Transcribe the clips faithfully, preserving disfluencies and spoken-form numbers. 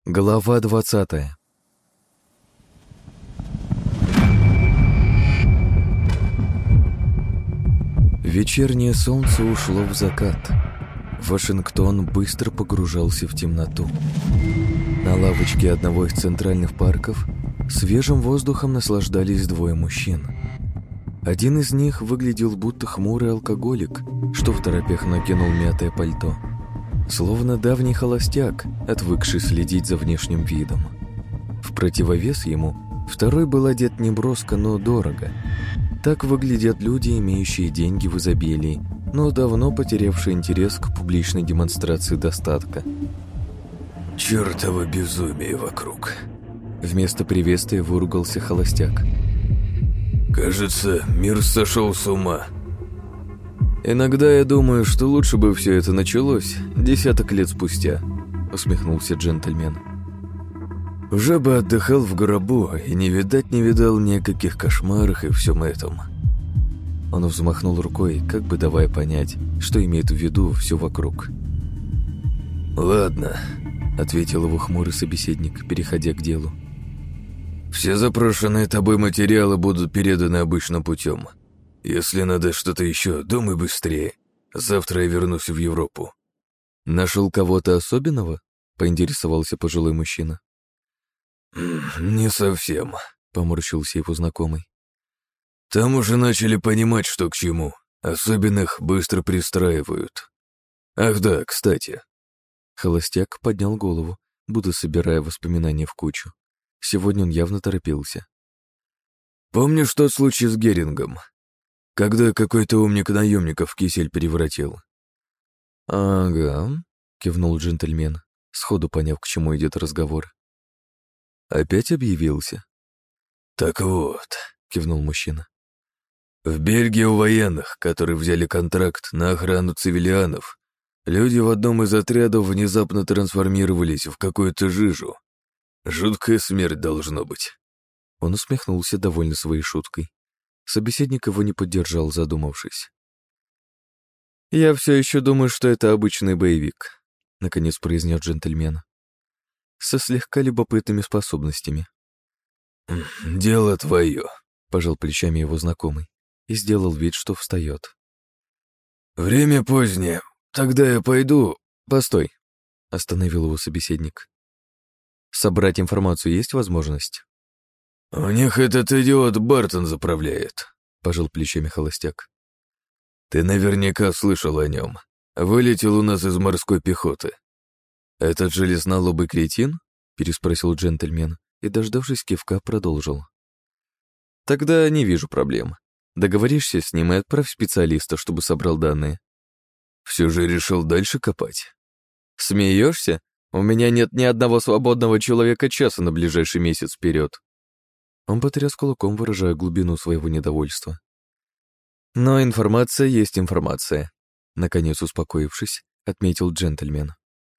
Глава двадцатая. Вечернее солнце ушло в закат. Вашингтон быстро погружался в темноту. На лавочке одного из центральных парков свежим воздухом наслаждались двое мужчин. Один из них выглядел будто хмурый алкоголик, что второпях накинул мятое пальто. Словно давний холостяк, отвыкший следить за внешним видом. В противовес ему второй был одет неброско, но дорого. Так выглядят люди, имеющие деньги в изобилии, но давно потерявшие интерес к публичной демонстрации достатка. «Чёртово безумие вокруг!» Вместо приветствия выругался холостяк. «Кажется, мир сошел с ума». «Иногда я думаю, что лучше бы все это началось десяток лет спустя», — усмехнулся джентльмен. «Уже бы отдыхал в гробу и не видать не видал ни о каких кошмарах и всем этом». Он взмахнул рукой, как бы давая понять, что имеет в виду все вокруг. «Ладно», — ответил его хмурый собеседник, переходя к делу. «Все запрошенные тобой материалы будут переданы обычным путем. Если надо что-то еще, думай быстрее. Завтра я вернусь в Европу». «Нашел кого-то особенного?» — поинтересовался пожилой мужчина. «Не совсем», — поморщился его знакомый. «Там уже начали понимать, что к чему. Особенных быстро пристраивают. Ах да, кстати». Холостяк поднял голову, будто собирая воспоминания в кучу. Сегодня он явно торопился. «Помнишь тот случай с Герингом? Когда какой-то умник наемников в кисель превратил?» «Ага», — кивнул джентльмен, сходу поняв, к чему идет разговор. «Опять объявился?» «Так вот», — кивнул мужчина. «В Бельгии у военных, которые взяли контракт на охрану цивилианов, люди в одном из отрядов внезапно трансформировались в какую-то жижу. Жуткая смерть должно быть». Он усмехнулся, довольно своей шуткой. Собеседник его не поддержал, задумавшись. «Я все еще думаю, что это обычный боевик», — наконец произнес джентльмен. «Со слегка любопытными способностями». «Дело твое», — пожал плечами его знакомый и сделал вид, что встает. «Время позднее. Тогда я пойду...» «Постой», — остановил его собеседник. «Собрать информацию есть возможность?» «У них этот идиот Бартон заправляет», — пожал плечами холостяк. «Ты наверняка слышал о нем. Вылетел у нас из морской пехоты». «Этот железнолобый кретин?» — переспросил джентльмен и, дождавшись кивка, продолжил. «Тогда не вижу проблем. Договоришься с ним и отправь специалиста, чтобы собрал данные». «Все же решил дальше копать». «Смеешься? У меня нет ни одного свободного человека часа на ближайший месяц вперед». Он потряс кулаком, выражая глубину своего недовольства. «Но информация есть информация», — наконец успокоившись, отметил джентльмен.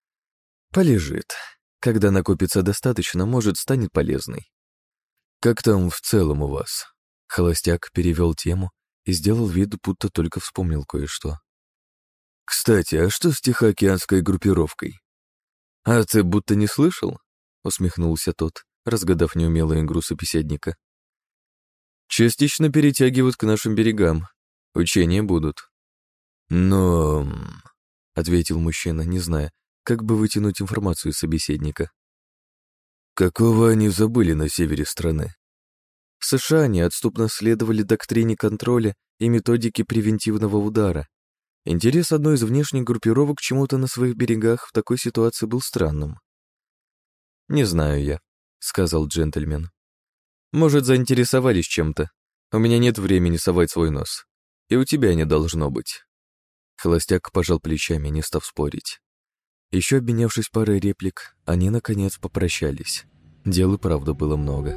«Полежит. Когда накопится достаточно, может, станет полезной». «Как там в целом у вас?» Холостяк перевел тему и сделал вид, будто только вспомнил кое-что. «Кстати, а что с Тихоокеанской группировкой?» «А ты будто не слышал?» — усмехнулся тот, разгадав неумелую игру собеседника. «Частично перетягивают к нашим берегам. Учения будут». «Но...» — ответил мужчина, не зная, как бы вытянуть информацию из собеседника. «Какого они забыли на севере страны?» США неотступно следовали доктрине контроля и методике превентивного удара. Интерес одной из внешних группировок к чему-то на своих берегах в такой ситуации был странным. «Не знаю я», — сказал джентльмен. «Может, заинтересовались чем-то. У меня нет времени совать свой нос. И у тебя не должно быть». Холостяк пожал плечами, не став спорить. Еще обменявшись парой реплик, они, наконец, попрощались. Дел и правда было много.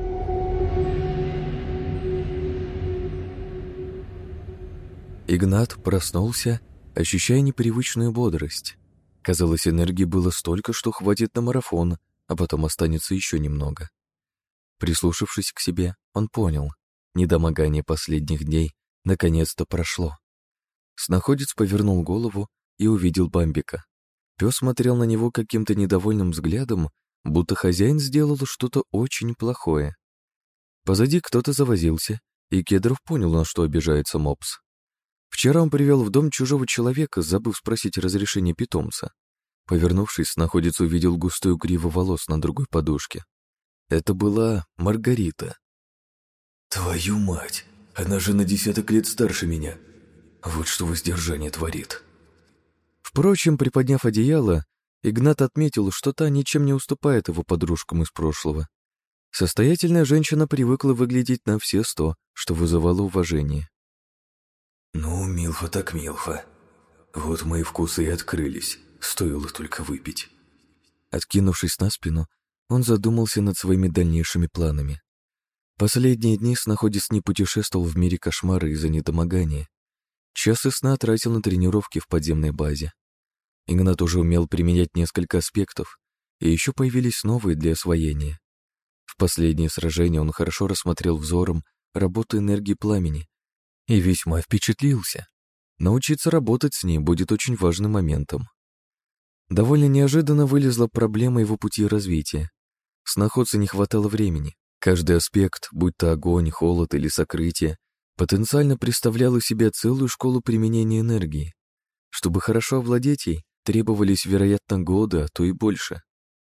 Игнат проснулся, ощущая непривычную бодрость. Казалось, энергии было столько, что хватит на марафон, а потом останется еще немного. Прислушавшись к себе, он понял, недомогание последних дней наконец-то прошло. Снаходец повернул голову и увидел Бамбика. Пес смотрел на него каким-то недовольным взглядом, будто хозяин сделал что-то очень плохое. Позади кто-то завозился, и Кедров понял, на что обижается мопс. Вчера он привел в дом чужого человека, забыв спросить разрешения питомца. Повернувшись, находец увидел густую гриву волос на другой подушке. Это была Маргарита. «Твою мать! Она же на десяток лет старше меня! Вот что воздержание творит!» Впрочем, приподняв одеяло, Игнат отметил, что та ничем не уступает его подружкам из прошлого. Состоятельная женщина привыкла выглядеть на все сто, что вызывало уважение. «Ну, милфа так милфа. Вот мои вкусы и открылись, стоило только выпить». Откинувшись на спину, он задумался над своими дальнейшими планами. Последние дни снаходец не путешествовал в мире кошмара из-за недомогания. Часы сна тратил на тренировки в подземной базе. Игнат уже умел применять несколько аспектов, и еще появились новые для освоения. В последнее сражение он хорошо рассмотрел взором работу энергии пламени и весьма впечатлился. Научиться работать с ней будет очень важным моментом. Довольно неожиданно вылезла проблема его пути развития. Сноходцу не хватало времени. Каждый аспект, будь то огонь, холод или сокрытие, потенциально представлял из себя целую школу применения энергии. Чтобы хорошо овладеть ей, требовались, вероятно, годы, а то и больше.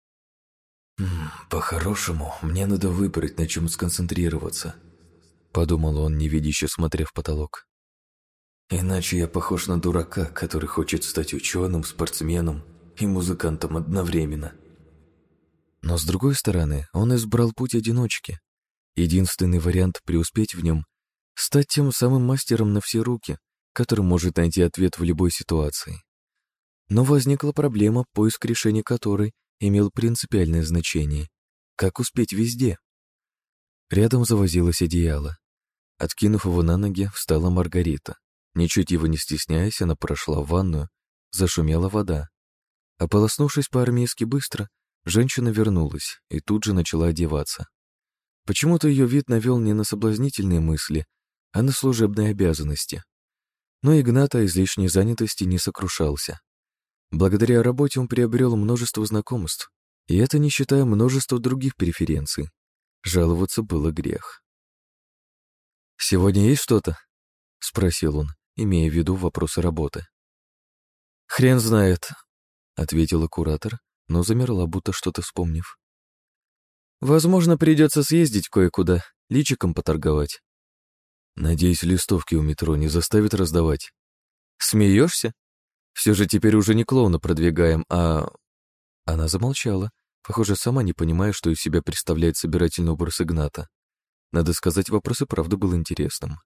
«По-хорошему, мне надо выбрать, на чем сконцентрироваться», — подумал он, невидяще смотря в потолок. «Иначе я похож на дурака, который хочет стать ученым, спортсменом и музыкантом одновременно». Но, с другой стороны, он избрал путь одиночки. Единственный вариант преуспеть в нем — стать тем самым мастером на все руки, который может найти ответ в любой ситуации. Но возникла проблема, поиск решения которой имел принципиальное значение. Как успеть везде? Рядом завозилось одеяло. Откинув его на ноги, встала Маргарита. Ничуть его не стесняясь, она прошла в ванную, зашумела вода. Ополоснувшись по-армейски быстро, женщина вернулась и тут же начала одеваться. Почему-то ее вид навел не на соблазнительные мысли, а на служебные обязанности. Но Игната излишней занятости не сокрушался. Благодаря работе он приобрел множество знакомств, и это не считая множества других преференций. Жаловаться было грех. «Сегодня есть что-то?» — спросил он, имея в виду вопросы работы. «Хрен знает», — ответила куратор, но замерла, будто что-то вспомнив. «Возможно, придется съездить кое-куда, личиком поторговать». «Надеюсь, листовки у метро не заставят раздавать». «Смеешься? Все же теперь уже не клоуна продвигаем, а...» Она замолчала, похоже, сама не понимая, что из себя представляет собирательный образ Игната. Надо сказать, вопрос и правда был интересным.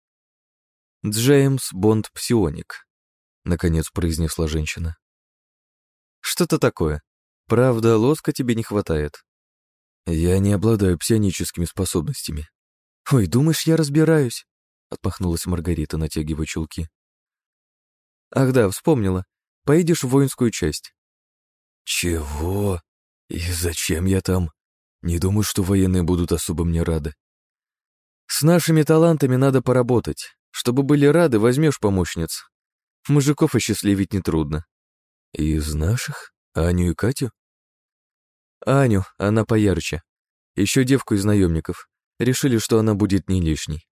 «Джеймс Бонд Псионик», — наконец произнесла женщина. «Что-то такое. Правда, лоска тебе не хватает». «Я не обладаю псионическими способностями». «Ой, думаешь, я разбираюсь?» — отмахнулась Маргарита, натягивая чулки. «Ах да, вспомнила. Поедешь в воинскую часть». «Чего? И зачем я там? Не думаю, что военные будут особо мне рады». «С нашими талантами надо поработать. Чтобы были рады, возьмешь помощниц. Мужиков осчастливить нетрудно». «Из наших? Аню и Катю?» «Аню, она поярче. Еще девку из наемников. Решили, что она будет не лишней».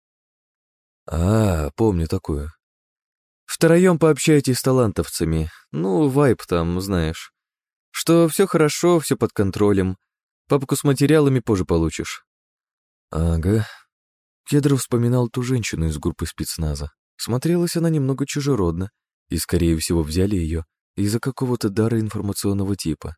«А, помню такую». «Втроем пообщайтесь с талантовцами. Ну, вайп там, знаешь. Что все хорошо, все под контролем. Папку с материалами позже получишь». «Ага». Кедров вспоминал ту женщину из группы спецназа. Смотрелась она немного чужеродно, и, скорее всего, взяли ее из-за какого-то дара информационного типа.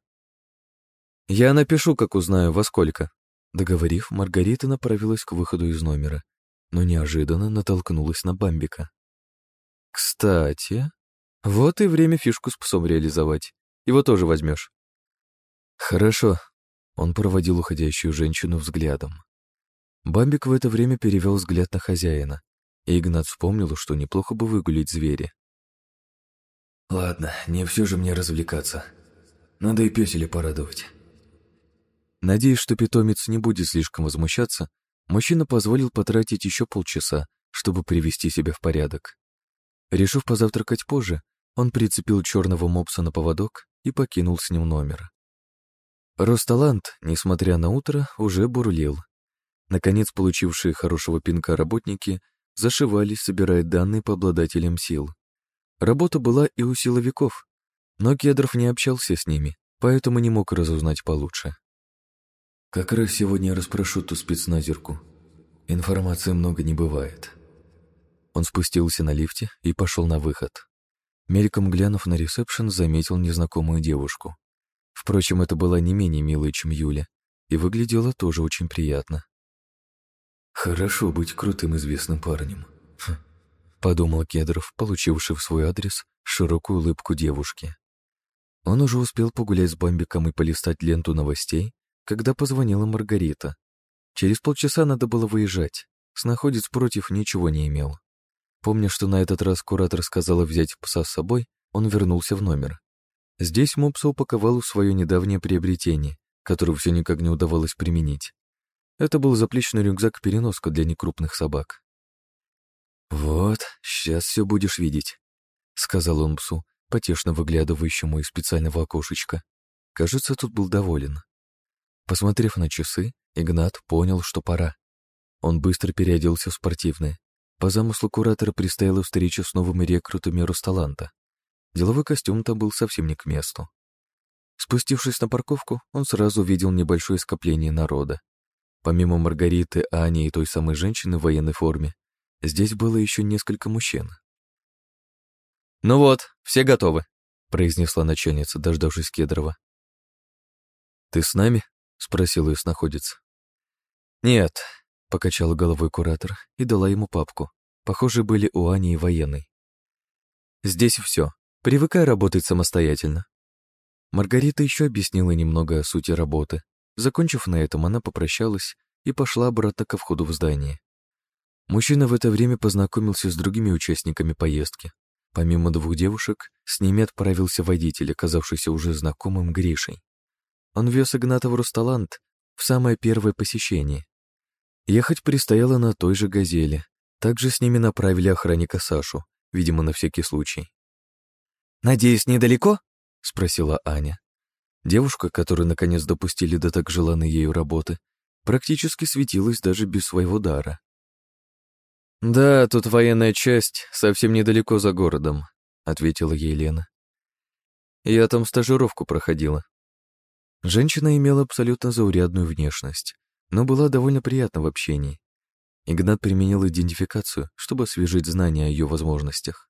«Я напишу, как узнаю, во сколько». Договорив, Маргарита направилась к выходу из номера, но неожиданно натолкнулась на Бамбика. «Кстати, вот и время фишку с псом реализовать. Его тоже возьмешь». «Хорошо», — он проводил уходящую женщину взглядом. Бамбик в это время перевел взгляд на хозяина, и Игнат вспомнил, что неплохо бы выгулить зверя. «Ладно, не все же мне развлекаться. Надо и пёселя порадовать». Надеясь, что питомец не будет слишком возмущаться, мужчина позволил потратить еще полчаса, чтобы привести себя в порядок. Решив позавтракать позже, он прицепил черного мопса на поводок и покинул с ним номер. Росталант, несмотря на утро, уже бурлил. Наконец, получившие хорошего пинка работники зашивались, собирая данные по обладателям сил. Работа была и у силовиков, но Кедров не общался с ними, поэтому не мог разузнать получше. «Как раз сегодня я расспрошу ту спецназерку. Информации много не бывает». Он спустился на лифте и пошел на выход. Мельком глянув на ресепшн, заметил незнакомую девушку. Впрочем, это была не менее милой, чем Юля, и выглядела тоже очень приятно. «Хорошо быть крутым известным парнем», хм, — подумал Кедров, получивший в свой адрес широкую улыбку девушки. Он уже успел погулять с Бамбиком и полистать ленту новостей, когда позвонила Маргарита. Через полчаса надо было выезжать. Снаходец против ничего не имел. Помня, что на этот раз куратор сказала взять пса с собой, он вернулся в номер. Здесь мопса упаковал в свое недавнее приобретение, которое все никак не удавалось применить. Это был заплечный рюкзак-переноска для некрупных собак. «Вот, сейчас все будешь видеть», — сказал он псу, потешно выглядывающему из специального окошечка. Кажется, тут был доволен. Посмотрев на часы, Игнат понял, что пора. Он быстро переоделся в спортивное. По замыслу куратора предстояла встреча с новыми рекрутами Росталанта. Деловой костюм там был совсем не к месту. Спустившись на парковку, он сразу увидел небольшое скопление народа. Помимо Маргариты, Ани и той самой женщины в военной форме, здесь было еще несколько мужчин. «Ну вот, все готовы», — произнесла начальница, дождавшись Кедрова. «Ты с нами?» — спросил ее снаходец. «Нет», — покачала головой куратор и дала ему папку. Похоже, были у Ани и военной. «Здесь все. Привыкай работать самостоятельно». Маргарита еще объяснила немного о сути работы. Закончив на этом, она попрощалась и пошла обратно ко входу в здание. Мужчина в это время познакомился с другими участниками поездки. Помимо двух девушек, с ними отправился водитель, оказавшийся уже знакомым Гришей. Он вез Игната в Росталант в самое первое посещение. Ехать предстояло на той же «Газели». Также с ними направили охранника Сашу, видимо, на всякий случай. «Надеюсь, недалеко?» — спросила Аня. Девушка, которую наконец допустили до так желанной ею работы, практически светилась даже без своего дара. «Да, тут военная часть, совсем недалеко за городом», — ответила ей Лена. «Я там стажировку проходила». Женщина имела абсолютно заурядную внешность, но была довольно приятна в общении. Игнат применил идентификацию, чтобы освежить знания о ее возможностях.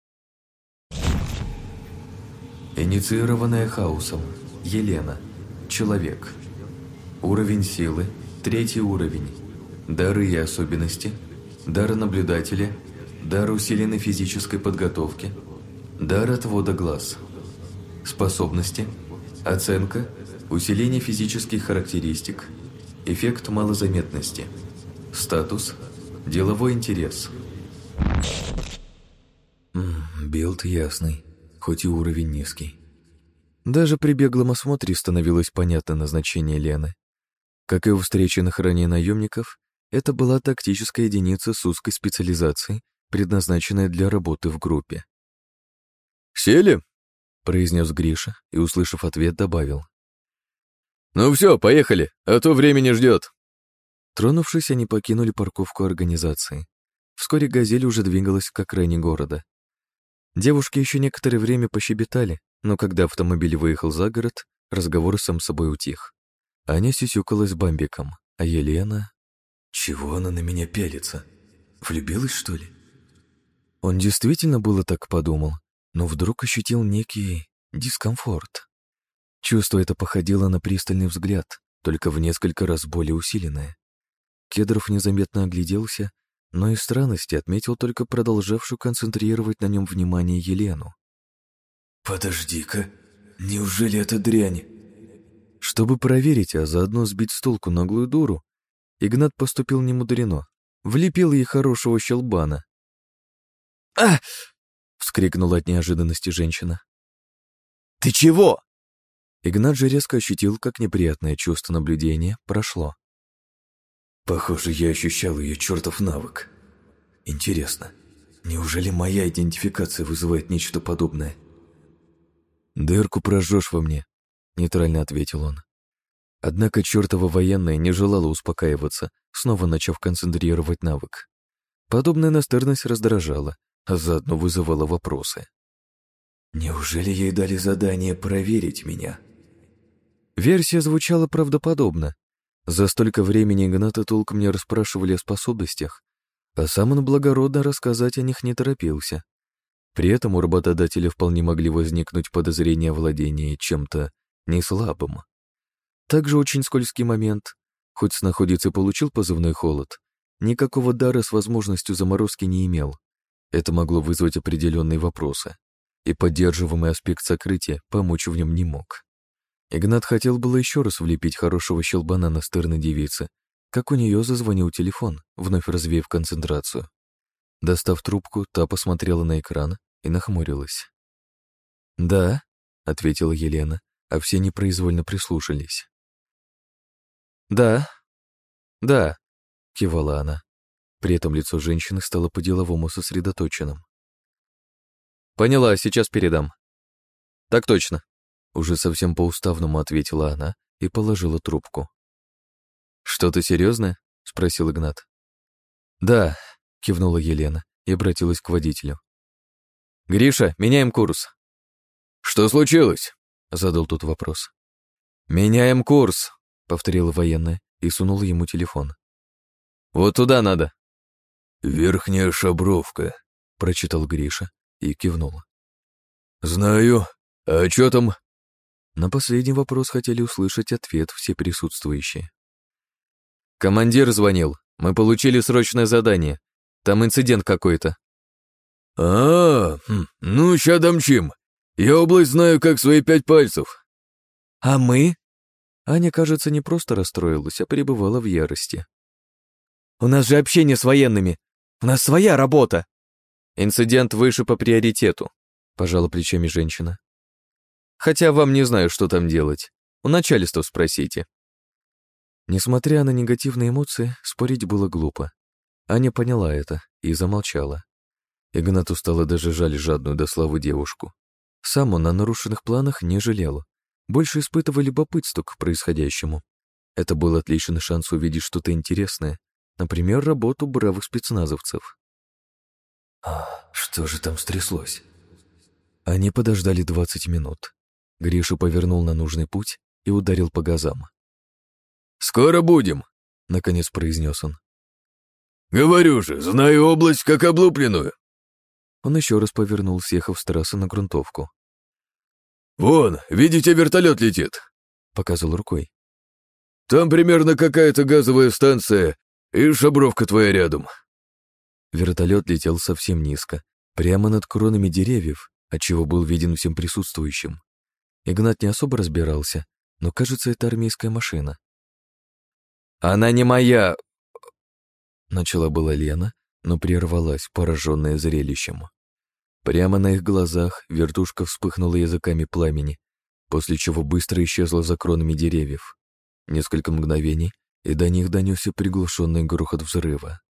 Инициированная хаосом. Елена. Человек. Уровень силы. Третий уровень. Дары и особенности. Дар наблюдателя. Дар усиленной физической подготовки. Дар отвода глаз. Способности. Оценка. Усиление физических характеристик. Эффект малозаметности. Статус. Деловой интерес. Билд ясный, хоть и уровень низкий. Даже при беглом осмотре становилось понятно назначение Лены. Как и у встреченных ранее наемников, это была тактическая единица с узкой специализацией, предназначенная для работы в группе. «Сели?» — произнес Гриша и, услышав ответ, добавил. «Ну все, поехали, а то время не ждет». Тронувшись, они покинули парковку организации. Вскоре «Газель» уже двигалась к окраине города. Девушки еще некоторое время пощебетали, но когда автомобиль выехал за город, разговор сам собой утих. Аня сюсюкалась с Бамбиком, а Елена... Чего она на меня пялится? Влюбилась, что ли? Он действительно было так подумал, но вдруг ощутил некий дискомфорт. Чувство это походило на пристальный взгляд, только в несколько раз более усиленное. Кедров незаметно огляделся, но из странности отметил только продолжавшую концентрировать на нем внимание Елену. «Подожди-ка, неужели это дрянь?» Чтобы проверить, а заодно сбить с толку наглую дуру, Игнат поступил немудрено, влепил ей хорошего щелбана. «А!» — вскрикнула от неожиданности женщина. «Ты чего?» Игнат же резко ощутил, как неприятное чувство наблюдения прошло. Похоже, я ощущал ее чертов навык. Интересно, неужели моя идентификация вызывает нечто подобное? «Дырку прожжешь во мне», — нейтрально ответил он. Однако чертова военная не желала успокаиваться, снова начав концентрировать навык. Подобная настырность раздражала, а заодно вызывала вопросы. «Неужели ей дали задание проверить меня?» Версия звучала правдоподобно. За столько времени Игната толком не расспрашивали о способностях, а сам он благородно рассказать о них не торопился. При этом у работодателя вполне могли возникнуть подозрения о владении чем-то неслабым. Также очень скользкий момент. Хоть снаходец и получил позывной «Холод», никакого дара с возможностью заморозки не имел. Это могло вызвать определенные вопросы, и поддерживаемый аспект сокрытия помочь в нем не мог. Игнат хотел было еще раз влепить хорошего щелбана настырной девице, как у нее зазвонил телефон, вновь развеяв концентрацию. Достав трубку, та посмотрела на экран и нахмурилась. «Да», — ответила Елена, а все непроизвольно прислушались. «Да, да», — кивала она. При этом лицо женщины стало по-деловому сосредоточенным. «Поняла, сейчас передам». «Так точно», — уже совсем по-уставному ответила она и положила трубку. «Что-то серьезное?» — спросил Игнат. «Да», — кивнула Елена и обратилась к водителю. «Гриша, меняем курс». «Что случилось?» — задал тот вопрос. «Меняем курс», — повторила военная и сунула ему телефон. «Вот туда надо». «Верхняя Шабровка», — прочитал Гриша и кивнул. «Знаю. А чё там?» На последний вопрос хотели услышать ответ все присутствующие. «Командир звонил. Мы получили срочное задание. Там инцидент какой-то». «А, хм, ну, ща домчим. Я область знаю, как свои пять пальцев». «А мы?» Аня, кажется, не просто расстроилась, а пребывала в ярости. «У нас же общение с военными. У нас своя работа». «Инцидент выше по приоритету», — пожала плечами женщина. «Хотя вам не знаю, что там делать. У начальства спросите». Несмотря на негативные эмоции, спорить было глупо. Аня поняла это и замолчала. Игнату стало даже жаль жадную до славы девушку. Сам он о нарушенных планах не жалел. Больше испытывал любопытство к происходящему. Это был отличный шанс увидеть что-то интересное, например, работу бравых спецназовцев. «А что же там стряслось?» Они подождали двадцать минут. Гриша повернул на нужный путь и ударил по газам. «Скоро будем», — наконец произнес он. «Говорю же, знаю область как облупленную». Он еще раз повернул, съехав с трассы на грунтовку. «Вон, видите, вертолет летит», — показал рукой. «Там примерно какая-то газовая станция, и Шабровка твоя рядом». Вертолет летел совсем низко, прямо над кронами деревьев, отчего был виден всем присутствующим. Игнат не особо разбирался, но, кажется, это армейская машина. «Она не моя!» Начала была Лена, но прервалась, пораженная зрелищем. Прямо на их глазах вертушка вспыхнула языками пламени, после чего быстро исчезла за кронами деревьев. Несколько мгновений, и до них донесся приглушенный грохот взрыва.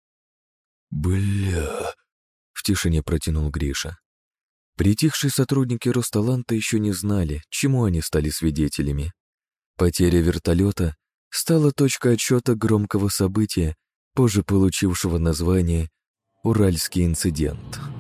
«Бля!» — в тишине протянул Гриша. Притихшие сотрудники Росталанта еще не знали, чему они стали свидетелями. Потеря вертолета стала точкой отсчета громкого события, позже получившего название «Уральский инцидент».